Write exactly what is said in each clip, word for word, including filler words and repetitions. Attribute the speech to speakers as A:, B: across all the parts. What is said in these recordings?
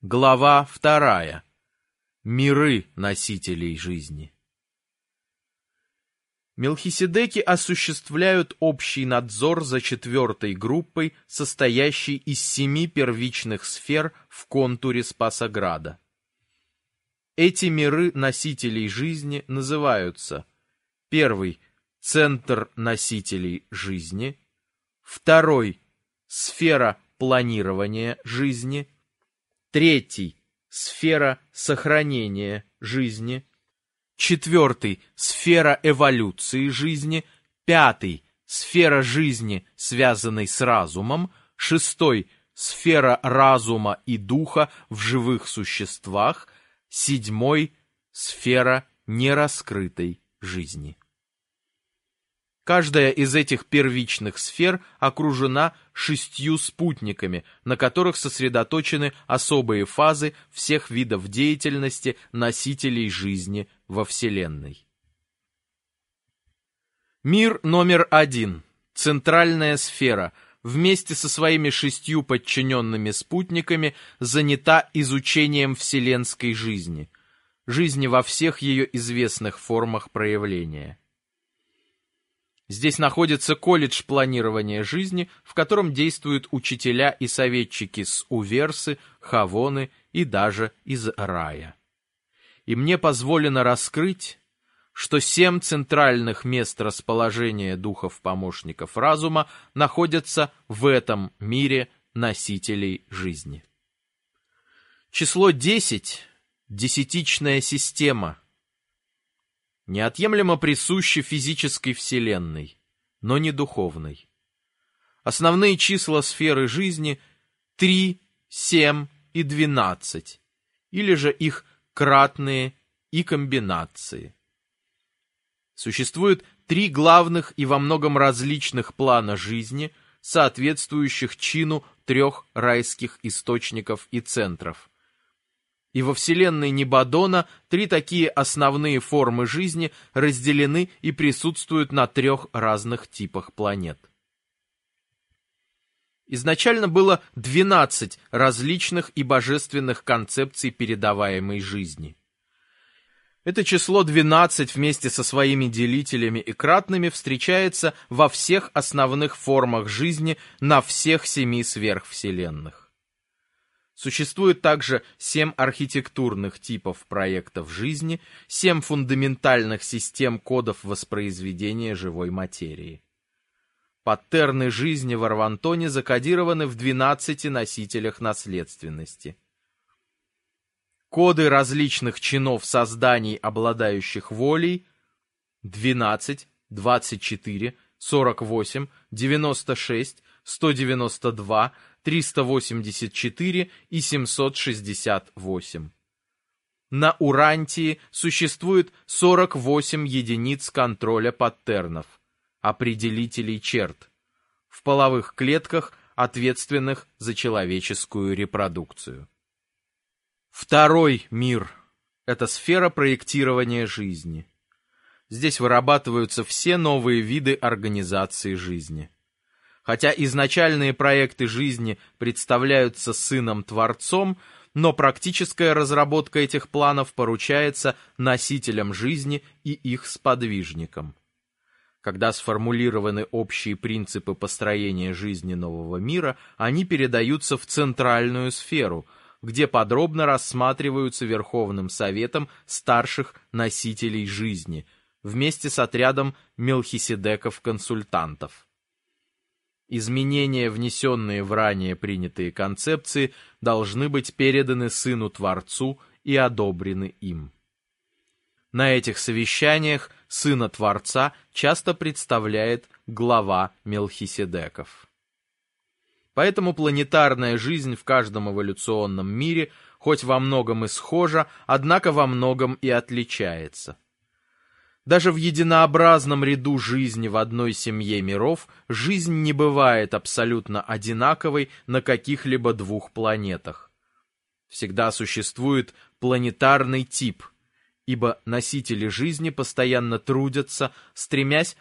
A: Глава вторая. Миры носителей жизни. Мелхиседеки осуществляют общий надзор за четвертой группой, состоящей из семи первичных сфер в контуре Спасограда. Эти миры носителей жизни называются: первый — центр носителей жизни, второй — сфера планирования жизни, третий — сфера сохранения жизни, четвертый — сфера эволюции жизни, пятый — сфера жизни, связанной с разумом, шестой — сфера разума и духа в живых существах, седьмой — сфера нераскрытой жизни. Каждая из этих первичных сфер окружена шестью спутниками, на которых сосредоточены особые фазы всех видов деятельности носителей жизни во Вселенной. Мир номер один, центральная сфера, вместе со своими шестью подчиненными спутниками занята изучением вселенской жизни, жизни во всех ее известных формах проявления. Здесь находится колледж планирования жизни, в котором действуют учителя и советчики с Уверсы, Хавоны и даже из рая. И мне позволено раскрыть, что семь центральных мест расположения духов-помощников разума находятся в этом мире носителей жизни. Число десять — десятичная система, неотъемлемо присуще физической вселенной, но не духовной. Основные числа сферы жизни — три, семь и двенадцать, или же их кратные и комбинации. Существует три главных и во многом различных плана жизни, соответствующих чину трех райских источников и центров. И во вселенной Нибадона три такие основные формы жизни разделены и присутствуют на трех разных типах планет. Изначально было двенадцать различных и божественных концепций передаваемой жизни. Это число двенадцать вместе со своими делителями и кратными встречается во всех основных формах жизни на всех семи сверхвселенных. Существует также семь архитектурных типов проектов жизни, семь фундаментальных систем кодов воспроизведения живой материи. Паттерны жизни в Арвантоне закодированы в двенадцати носителях наследственности. Коды различных чинов созданий, обладающих волей — двенадцать, двадцать четыре, сорок восемь, девяносто шесть, сто девяносто два, триста восемьдесят четыре и семьсот шестьдесят восемь. На Урантии существует сорок восемь единиц контроля паттернов, определителей черт, в половых клетках, ответственных за человеческую репродукцию. Второй мир — это сфера проектирования жизни. Здесь вырабатываются все новые виды организации жизни. Хотя изначальные проекты жизни представляются Сыном-Творцом, но практическая разработка этих планов поручается носителям жизни и их сподвижникам. Когда сформулированы общие принципы построения жизни нового мира, они передаются в центральную сферу, где подробно рассматриваются Верховным Советом старших носителей жизни, вместе с отрядом Мелхиседеков-консультантов. Изменения, внесенные в ранее принятые концепции, должны быть переданы Сыну-Творцу и одобрены им. На этих совещаниях Сына Творца часто представляет глава Мелхиседеков. Поэтому планетарная жизнь в каждом эволюционном мире хоть во многом и схожа, однако во многом и отличается. Даже в единообразном ряду жизни в одной семье миров жизнь не бывает абсолютно одинаковой на каких-либо двух планетах. Всегда существует планетарный тип, ибо носители жизни постоянно трудятся, стремясь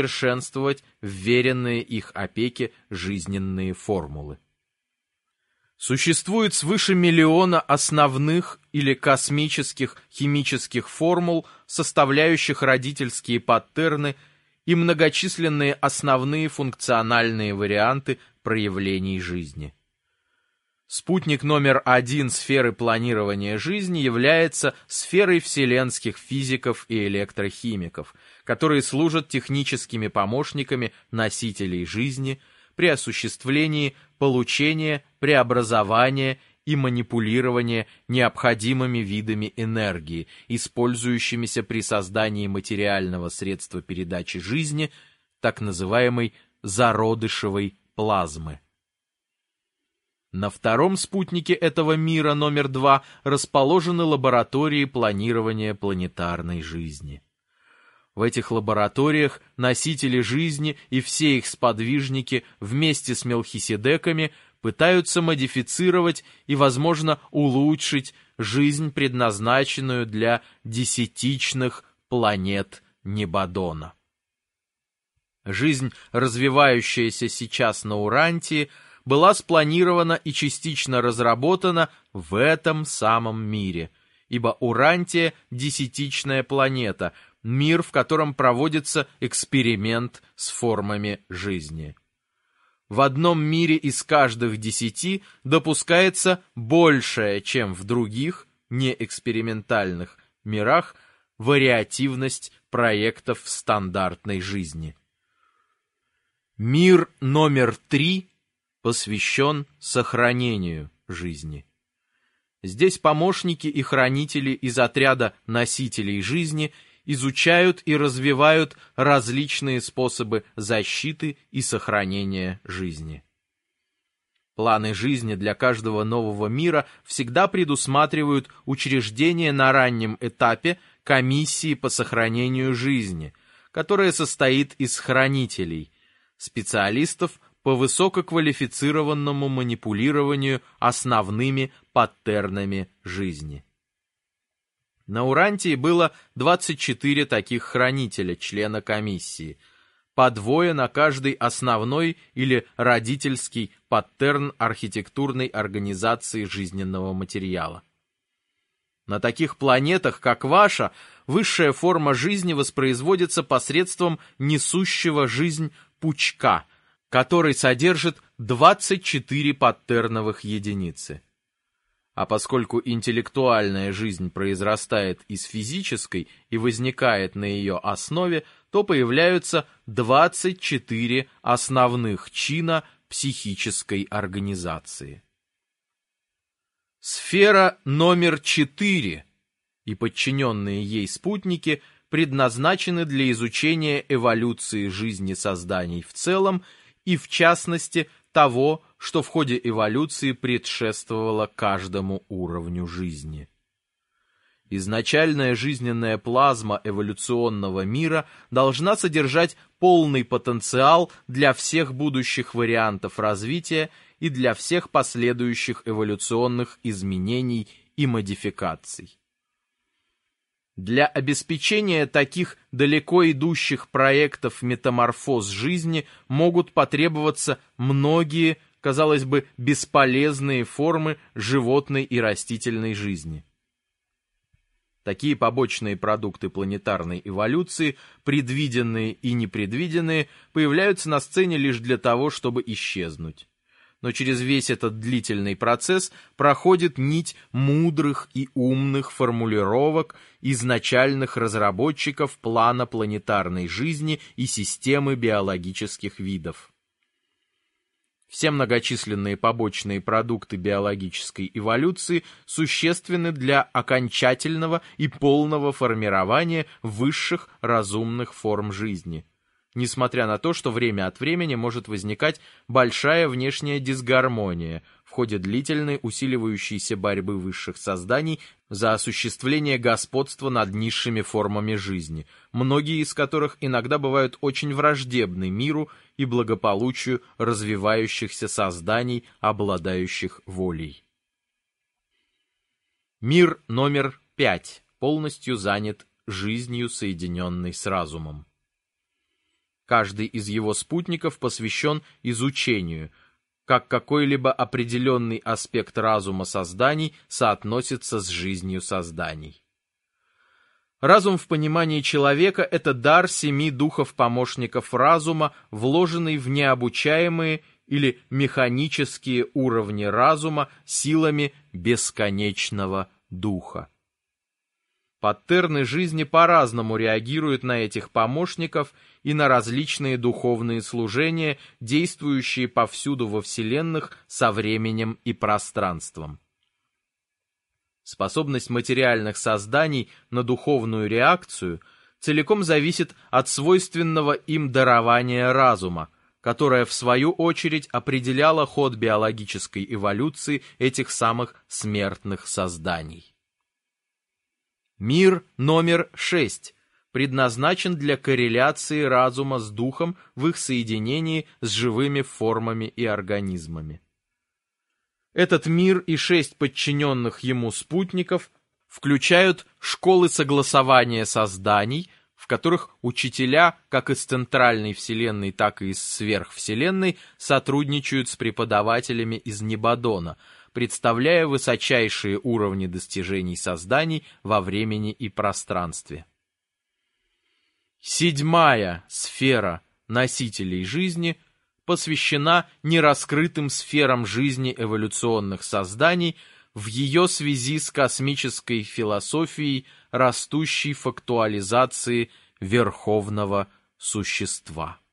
A: усовершенствовать вверенные их опеке жизненные формулы. Существует свыше миллиона основных или космических химических формул, составляющих родительские паттерны и многочисленные основные функциональные варианты проявлений жизни. Спутник номер один сферы планирования жизни является сферой вселенских физиков и электрохимиков, которые служат техническими помощниками носителей жизни при осуществлении получения, преобразования и манипулирования необходимыми видами энергии, использующимися при создании материального средства передачи жизни, так называемой зародышевой плазмы. На втором спутнике этого мира номер два расположены лаборатории планирования планетарной жизни. В этих лабораториях носители жизни и все их сподвижники вместе с мелхиседеками пытаются модифицировать и, возможно, улучшить жизнь, предназначенную для десятичных планет Небадона. Жизнь, развивающаяся сейчас на Урантии, была спланирована и частично разработана в этом самом мире, ибо Урантия – десятичная планета, мир, в котором проводится эксперимент с формами жизни. В одном мире из каждых десяти допускается большая, чем в других, неэкспериментальных мирах, вариативность проектов стандартной жизни. Мир номер три посвящен сохранению жизни. Здесь помощники и хранители из отряда носителей жизни изучают и развивают различные способы защиты и сохранения жизни. Планы жизни для каждого нового мира всегда предусматривают учреждение на раннем этапе комиссии по сохранению жизни, которая состоит из хранителей, специалистов по высококвалифицированному манипулированию основными паттернами жизни. На Урантии было двадцать четыре таких хранителя, члена комиссии, по двое на каждый основной или родительский паттерн архитектурной организации жизненного материала. На таких планетах, как ваша, высшая форма жизни воспроизводится посредством несущего жизнь пучка, который содержит двадцать четыре паттерновых единицы. А поскольку интеллектуальная жизнь произрастает из физической и возникает на ее основе, то появляются двадцать четыре основных чина психической организации. Сфера номер четыре и подчиненные ей спутники предназначены для изучения эволюции жизни созданий в целом и, в частности, того, что в ходе эволюции предшествовало каждому уровню жизни. Изначальная жизненная плазма эволюционного мира должна содержать полный потенциал для всех будущих вариантов развития и для всех последующих эволюционных изменений и модификаций. Для обеспечения таких далеко идущих проектов метаморфоз жизни могут потребоваться многие, казалось бы, бесполезные формы животной и растительной жизни. Такие побочные продукты планетарной эволюции, предвиденные и непредвиденные, появляются на сцене лишь для того, чтобы исчезнуть. Но через весь этот длительный процесс проходит нить мудрых и умных формулировок изначальных разработчиков плана планетарной жизни и системы биологических видов. Все многочисленные побочные продукты биологической эволюции существенны для окончательного и полного формирования высших разумных форм жизни, несмотря на то, что время от времени может возникать большая внешняя дисгармония в ходе длительной усиливающейся борьбы высших созданий за осуществление господства над низшими формами жизни, многие из которых иногда бывают очень враждебны миру и благополучию развивающихся созданий, обладающих волей. Мир номер пять полностью занят жизнью, соединенной с разумом. Каждый из его спутников посвящен изучению, как какой-либо определенный аспект разума созданий соотносится с жизнью созданий. Разум в понимании человека – это дар семи духов-помощников разума, вложенный в необучаемые или механические уровни разума силами бесконечного духа. Паттерны жизни по-разному реагируют на этих помощников и на различные духовные служения, действующие повсюду во вселенных со временем и пространством. Способность материальных созданий на духовную реакцию целиком зависит от свойственного им дарования разума, которое в свою очередь определяло ход биологической эволюции этих самых смертных созданий. Мир номер шесть предназначен для корреляции разума с духом в их соединении с живыми формами и организмами. Этот мир и шесть подчиненных ему спутников включают школы согласования созданий, в которых учителя как из центральной вселенной, так и из сверхвселенной сотрудничают с преподавателями из Небодона, представляя высочайшие уровни достижений созданий во времени и пространстве. Седьмая сфера носителей жизни посвящена нераскрытым сферам жизни эволюционных созданий в ее связи с космической философией растущей фактуализации верховного существа.